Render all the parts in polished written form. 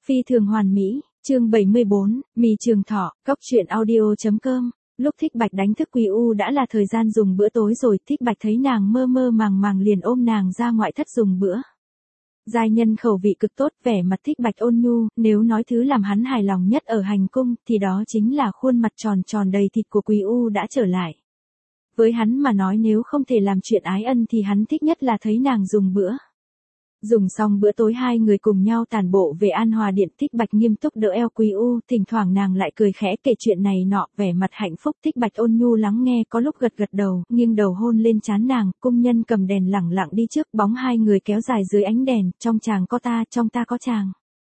Phi thường hoàn mỹ, chương 74, mì trường thọ, cóc truyện audio.com. Lúc Thích Bạch đánh thức Quý U đã là thời gian dùng bữa tối rồi, Thích Bạch thấy nàng mơ mơ màng màng liền ôm nàng ra ngoại thất dùng bữa. Giai nhân khẩu vị cực tốt, vẻ mặt Thích Bạch ôn nhu, nếu nói thứ làm hắn hài lòng nhất ở hành cung, thì đó chính là khuôn mặt tròn tròn đầy thịt của Quý U đã trở lại. Với hắn mà nói nếu không thể làm chuyện ái ân thì hắn thích nhất là thấy nàng dùng bữa. Dùng xong bữa tối hai người cùng nhau tản bộ về An Hòa Điện. Thích Bạch nghiêm túc đỡ eo Quý U, thỉnh thoảng nàng lại cười khẽ kể chuyện này nọ, vẻ mặt hạnh phúc. Thích Bạch ôn nhu lắng nghe, có lúc gật gật đầu, nghiêng đầu hôn lên trán nàng. Cung nhân cầm đèn lẳng lặng đi trước, bóng hai người kéo dài dưới ánh đèn, trong chàng có ta, trong ta có chàng.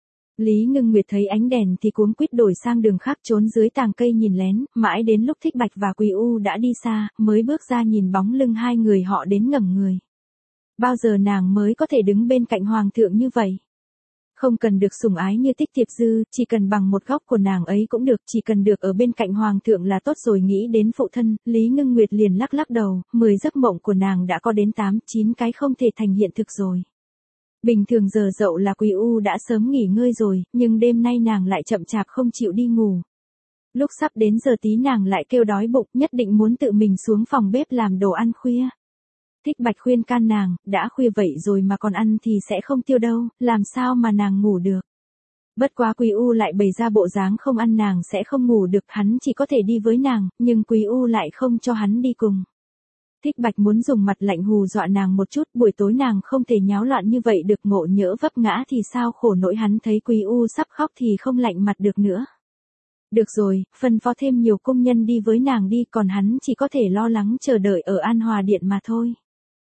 Lý Ngưng Nguyệt thấy ánh đèn thì cuống quýt đổi sang đường khác trốn dưới tàng cây nhìn lén, mãi đến lúc Thích Bạch và Quý U đã đi xa, mới bước ra nhìn bóng lưng hai người họ đến ngẩng người. Bao giờ nàng mới có thể đứng bên cạnh hoàng thượng như vậy? Không cần được sủng ái như Tích Thiệp Dư, chỉ cần bằng một góc của nàng ấy cũng được, chỉ cần được ở bên cạnh hoàng thượng là tốt rồi. Nghĩ đến phụ thân, Lý Ngưng Nguyệt liền lắc lắc đầu, 10 giấc mộng của nàng đã có đến 8-9 cái không thể thành hiện thực rồi. Bình thường giờ dậu là Quý U đã sớm nghỉ ngơi rồi, nhưng đêm nay nàng lại chậm chạp không chịu đi ngủ. Lúc sắp đến giờ tí nàng lại kêu đói bụng, nhất định muốn tự mình xuống phòng bếp làm đồ ăn khuya. Thích Bạch khuyên can nàng, đã khuya vậy rồi mà còn ăn thì sẽ không tiêu đâu, làm sao mà nàng ngủ được. Bất quá Quý U lại bày ra bộ dáng không ăn nàng sẽ không ngủ được, hắn chỉ có thể đi với nàng, nhưng Quý U lại không cho hắn đi cùng. Thích Bạch muốn dùng mặt lạnh hù dọa nàng một chút, buổi tối nàng không thể nháo loạn như vậy được, ngộ nhỡ vấp ngã thì sao khổ nỗi. Hắn thấy Quý U sắp khóc thì không lạnh mặt được nữa. Được rồi, phân phó thêm nhiều công nhân đi với nàng đi, còn hắn chỉ có thể lo lắng chờ đợi ở An Hòa Điện mà thôi.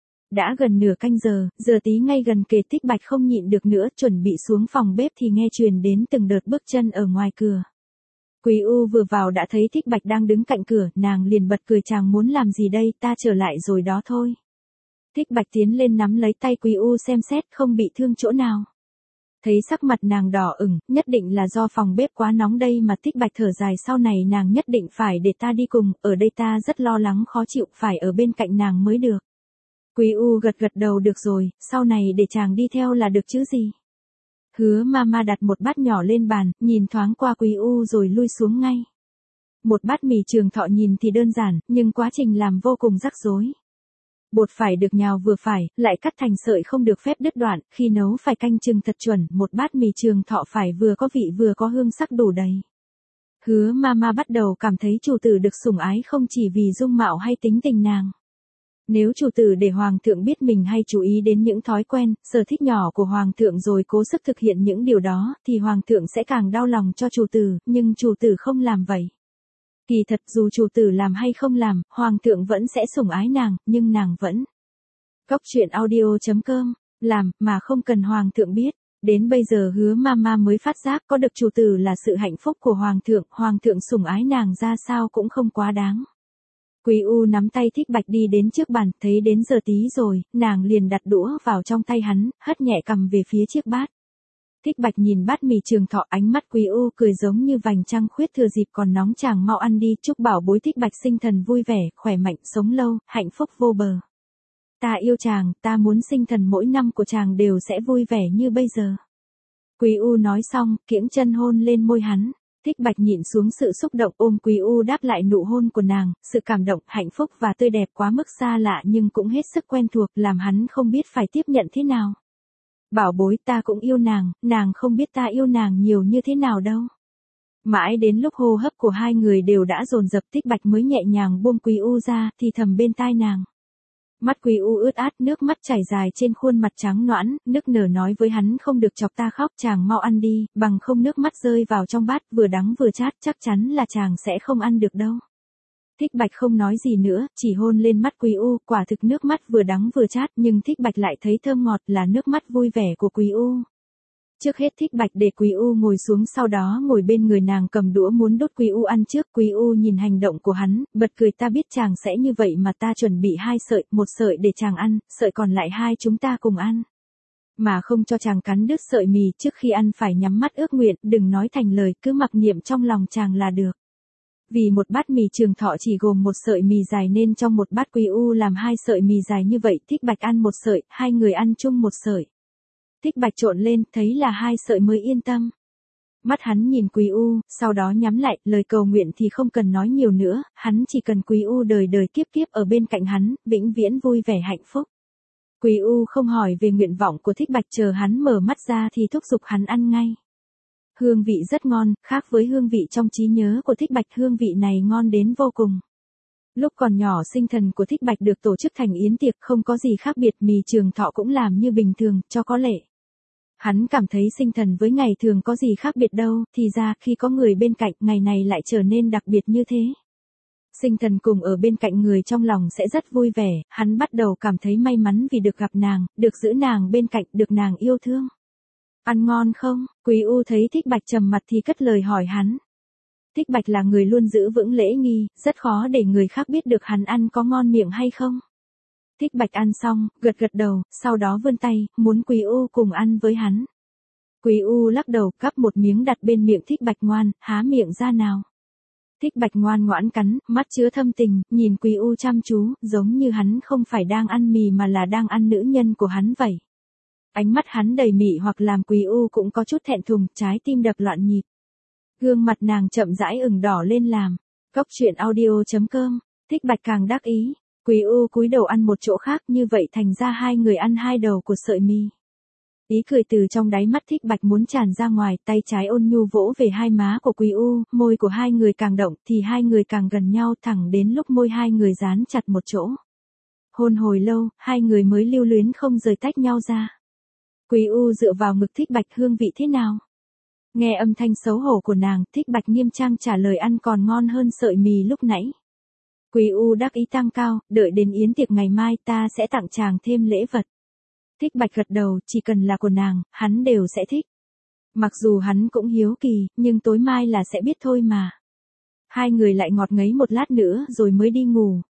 Đã gần nửa canh giờ, giờ tí ngay gần kề. Thích Bạch không nhịn được nữa, chuẩn bị xuống phòng bếp thì nghe truyền đến từng đợt bước chân ở ngoài cửa. Quý U vừa vào đã thấy Thích Bạch đang đứng cạnh cửa, nàng liền bật cười, chàng muốn làm gì đây, ta trở lại rồi đó thôi. Thích Bạch tiến lên nắm lấy tay Quý U xem xét, không bị thương chỗ nào. Thấy sắc mặt nàng đỏ ửng, nhất định là do phòng bếp quá nóng đây mà. Thích Bạch thở dài, sau này nàng nhất định phải để ta đi cùng, ở đây ta rất lo lắng khó chịu, phải ở bên cạnh nàng mới được. Quý U gật gật đầu, được rồi, sau này để chàng đi theo là được chứ gì. Hứa Mama đặt một bát nhỏ lên bàn, nhìn thoáng qua Quý U rồi lui xuống ngay. Một bát mì trường thọ nhìn thì đơn giản, nhưng quá trình làm vô cùng rắc rối. Bột phải được nhào vừa phải, lại cắt thành sợi không được phép đứt đoạn, khi nấu phải canh chừng thật chuẩn, một bát mì trường thọ phải vừa có vị vừa có hương sắc đủ đầy. Hứa Mama bắt đầu cảm thấy chủ tử được sủng ái không chỉ vì dung mạo hay tính tình nàng. Nếu chủ tử để hoàng thượng biết mình hay chú ý đến những thói quen, sở thích nhỏ của hoàng thượng rồi cố sức thực hiện những điều đó, thì hoàng thượng sẽ càng đau lòng cho chủ tử, nhưng chủ tử không làm vậy. Kỳ thật dù chủ tử làm hay không làm, hoàng thượng vẫn sẽ sủng ái nàng, nhưng nàng vẫn. Cóc truyện audio.com, làm, mà không cần hoàng thượng biết. Đến bây giờ Hứa Mama mới phát giác có được chủ tử là sự hạnh phúc của hoàng thượng sủng ái nàng ra sao cũng không quá đáng. Quý U nắm tay Thích Bạch đi đến trước bàn, thấy đến giờ tí rồi, nàng liền đặt đũa vào trong tay hắn, hất nhẹ cầm về phía chiếc bát. Thích Bạch nhìn bát mì trường thọ, ánh mắt Quý U cười giống như vành trăng khuyết, thừa dịp còn nóng chàng mau ăn đi, chúc bảo bối Thích Bạch sinh thần vui vẻ, khỏe mạnh, sống lâu, hạnh phúc vô bờ. Ta yêu chàng, ta muốn sinh thần mỗi năm của chàng đều sẽ vui vẻ như bây giờ. Quý U nói xong, kiễng chân hôn lên môi hắn. Thích Bạch nhịn xuống sự xúc động, ôm Quý U đáp lại nụ hôn của nàng, sự cảm động, hạnh phúc và tươi đẹp quá mức xa lạ nhưng cũng hết sức quen thuộc, làm hắn không biết phải tiếp nhận thế nào. Bảo bối, ta cũng yêu nàng không biết ta yêu nàng nhiều như thế nào đâu. Mãi đến lúc hô hấp của hai người đều đã dồn dập, Thích Bạch mới nhẹ nhàng buông Quý U ra, thì thầm bên tai nàng. Mắt Quý U ướt át, nước mắt chảy dài trên khuôn mặt trắng nõn, nức nở nói với hắn, không được chọc ta khóc, chàng mau ăn đi, bằng không nước mắt rơi vào trong bát vừa đắng vừa chát, chắc chắn là chàng sẽ không ăn được đâu. Thích Bạch không nói gì nữa, chỉ hôn lên mắt Quý U, quả thực nước mắt vừa đắng vừa chát, nhưng Thích Bạch lại thấy thơm ngọt, là nước mắt vui vẻ của Quý U. Trước hết Thích Bạch để Quý U ngồi xuống, sau đó ngồi bên người nàng cầm đũa muốn đút Quý U ăn trước. Quý U nhìn hành động của hắn, bật cười, ta biết chàng sẽ như vậy mà ta chuẩn bị 2 sợi, 1 sợi để chàng ăn, sợi còn lại 2 chúng ta cùng ăn. Mà không cho chàng cắn đứt sợi mì, trước khi ăn phải nhắm mắt ước nguyện, đừng nói thành lời, cứ mặc niệm trong lòng chàng là được. Vì một bát mì trường thọ chỉ gồm 1 sợi mì dài nên trong một bát Quý U làm 2 sợi mì dài như vậy, Thích Bạch ăn 1 sợi, hai người ăn chung 1 sợi. Thích Bạch trộn lên, thấy là 2 sợi mới yên tâm. Mắt hắn nhìn Quý U, sau đó nhắm lại, lời cầu nguyện thì không cần nói nhiều nữa, hắn chỉ cần Quý U đời đời kiếp kiếp ở bên cạnh hắn, vĩnh viễn vui vẻ hạnh phúc. Quý U không hỏi về nguyện vọng của Thích Bạch, chờ hắn mở mắt ra thì thúc giục hắn ăn ngay. Hương vị rất ngon, khác với hương vị trong trí nhớ của Thích Bạch, hương vị này ngon đến vô cùng. Lúc còn nhỏ sinh thần của Thích Bạch được tổ chức thành yến tiệc, không có gì khác biệt, Mì Trường Thọ cũng làm như bình thường, cho có lệ. Hắn cảm thấy sinh thần với ngày thường có gì khác biệt đâu, thì ra khi có người bên cạnh, ngày này lại trở nên đặc biệt như thế. Sinh thần cùng ở bên cạnh người trong lòng sẽ rất vui vẻ, hắn bắt đầu cảm thấy may mắn vì được gặp nàng, được giữ nàng bên cạnh, được nàng yêu thương. Ăn ngon không? Quý U thấy Thích Bạch trầm mặt thì cất lời hỏi hắn. Thích Bạch là người luôn giữ vững lễ nghi, rất khó để người khác biết được hắn ăn có ngon miệng hay không. Thích Bạch ăn xong, gật gật đầu, sau đó vươn tay, muốn Quý U cùng ăn với hắn. Quý U lắc đầu, cắp một miếng đặt bên miệng Thích Bạch, ngoan, há miệng ra nào. Thích Bạch ngoan ngoãn cắn, mắt chứa thâm tình, nhìn Quý U chăm chú, giống như hắn không phải đang ăn mì mà là đang ăn nữ nhân của hắn vậy. Ánh mắt hắn đầy mị hoặc làm Quý U cũng có chút thẹn thùng, trái tim đập loạn nhịp. Gương mặt nàng chậm rãi ửng đỏ lên làm. Cốc truyện audio.com, Thích Bạch càng đắc ý. Quý U cúi đầu ăn một chỗ khác, như vậy thành ra hai người ăn hai đầu của sợi mì. Ý cười từ trong đáy mắt Thích Bạch muốn tràn ra ngoài, tay trái ôn nhu vỗ về hai má của Quý U, môi của hai người càng động thì hai người càng gần nhau, thẳng đến lúc môi hai người dán chặt một chỗ. Hôn hồi lâu, hai người mới lưu luyến không rời tách nhau ra. Quý U dựa vào ngực Thích Bạch, hương vị thế nào? Nghe âm thanh xấu hổ của nàng, Thích Bạch nghiêm trang trả lời, ăn còn ngon hơn sợi mì lúc nãy. Quý U đắc ý tăng cao, đợi đến yến tiệc ngày mai ta sẽ tặng chàng thêm lễ vật. Thích Bạch gật đầu, chỉ cần là của nàng, hắn đều sẽ thích. Mặc dù hắn cũng hiếu kỳ, nhưng tối mai là sẽ biết thôi mà. Hai người lại ngọt ngấy một lát nữa rồi mới đi ngủ.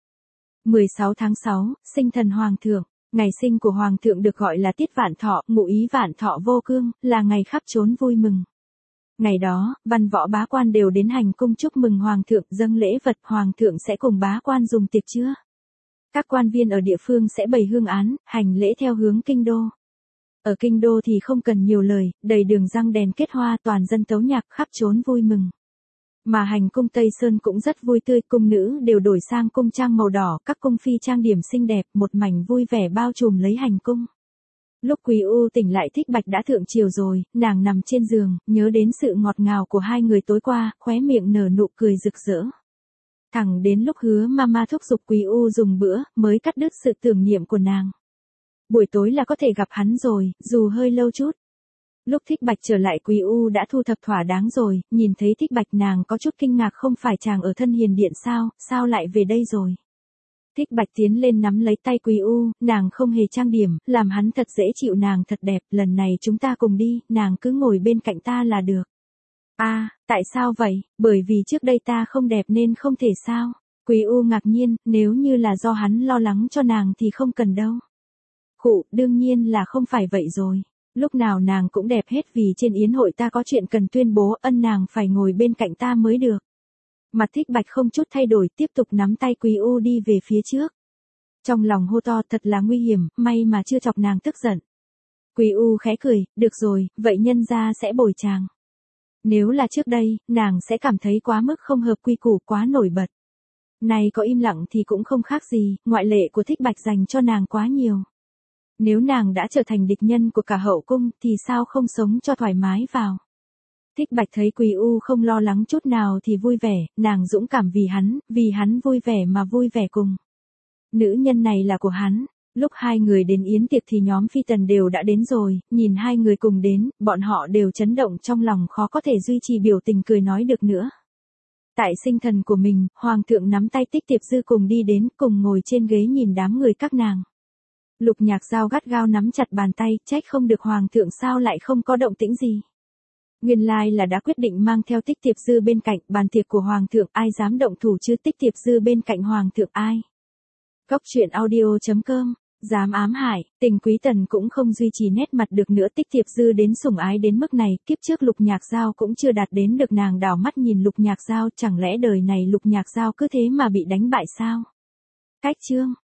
16 tháng 6, sinh thần Hoàng thượng. Ngày sinh của Hoàng thượng được gọi là Tiết Vạn Thọ, ngụ ý vạn thọ vô cương, là ngày khắp trốn vui mừng. Ngày đó, văn võ bá quan đều đến hành cung chúc mừng Hoàng thượng, dâng lễ vật, Hoàng thượng sẽ cùng bá quan dùng tiệc trưa. Các quan viên ở địa phương sẽ bày hương án, hành lễ theo hướng kinh đô. Ở kinh đô thì không cần nhiều lời, đầy đường răng đèn kết hoa, toàn dân tấu nhạc, khắp trốn vui mừng. Mà hành cung Tây Sơn cũng rất vui tươi, cung nữ đều đổi sang cung trang màu đỏ, các cung phi trang điểm xinh đẹp, một mảnh vui vẻ bao trùm lấy hành cung. Lúc Quý U tỉnh lại, Thích Bạch đã thượng triều rồi, nàng nằm trên giường, nhớ đến sự ngọt ngào của hai người tối qua, khóe miệng nở nụ cười rực rỡ. Thẳng đến lúc Hứa Mama thúc giục Quý U dùng bữa, mới cắt đứt sự tưởng niệm của nàng. Buổi tối là có thể gặp hắn rồi, dù hơi lâu chút. Lúc Thích Bạch trở lại, Quý U đã thu thập thỏa đáng rồi, nhìn thấy Thích Bạch nàng có chút kinh ngạc, không phải chàng ở Thân Hiền Điện sao lại về đây rồi. Thích Bạch tiến lên nắm lấy tay Quý U, nàng không hề trang điểm, làm hắn thật dễ chịu, nàng thật đẹp, lần này chúng ta cùng đi, nàng cứ ngồi bên cạnh ta là được. Tại sao vậy, bởi vì trước đây ta không đẹp nên không thể sao? Quý U ngạc nhiên, nếu như là do hắn lo lắng cho nàng thì không cần đâu. Đương nhiên là không phải vậy rồi. Lúc nào nàng cũng đẹp hết, vì trên yến hội ta có chuyện cần tuyên bố, nàng phải ngồi bên cạnh ta mới được. Mặt Thích Bạch không chút thay đổi, tiếp tục nắm tay Quý U đi về phía trước. Trong lòng hô to, thật là nguy hiểm, may mà chưa chọc nàng tức giận. Quý U khẽ cười, được rồi, vậy nhân gia sẽ bồi chàng. Nếu là trước đây, nàng sẽ cảm thấy quá mức không hợp quy củ, quá nổi bật. Này có im lặng thì cũng không khác gì, ngoại lệ của Thích Bạch dành cho nàng quá nhiều. Nếu nàng đã trở thành địch nhân của cả hậu cung, thì sao không sống cho thoải mái vào. Thích Bạch thấy Quý U không lo lắng chút nào thì vui vẻ, nàng dũng cảm vì hắn vui vẻ mà vui vẻ cùng. Nữ nhân này là của hắn. Lúc hai người đến yến tiệc thì nhóm phi tần đều đã đến rồi, nhìn hai người cùng đến, bọn họ đều chấn động trong lòng, khó có thể duy trì biểu tình cười nói được nữa. Tại sinh thần của mình, Hoàng thượng nắm tay Tích Tiệp Dư cùng đi đến, cùng ngồi trên ghế nhìn đám người các nàng. Lục Nhạc Giao gắt gao nắm chặt bàn tay, trách không được Hoàng thượng sao lại không có động tĩnh gì. Nguyên lai là đã quyết định mang theo Tích Tiệp Dư bên cạnh, bàn tiệc của Hoàng thượng ai dám động thủ chứ, Tích Tiệp Dư bên cạnh Hoàng thượng ai. Cốc truyện audio.com, dám ám hại, Tình Quý Tần cũng không duy trì nét mặt được nữa, Tích Tiệp Dư đến sủng ái đến mức này, kiếp trước Lục Nhạc Giao cũng chưa đạt đến được, nàng đảo mắt nhìn Lục Nhạc Giao, chẳng lẽ đời này Lục Nhạc Giao cứ thế mà bị đánh bại sao? Cách chương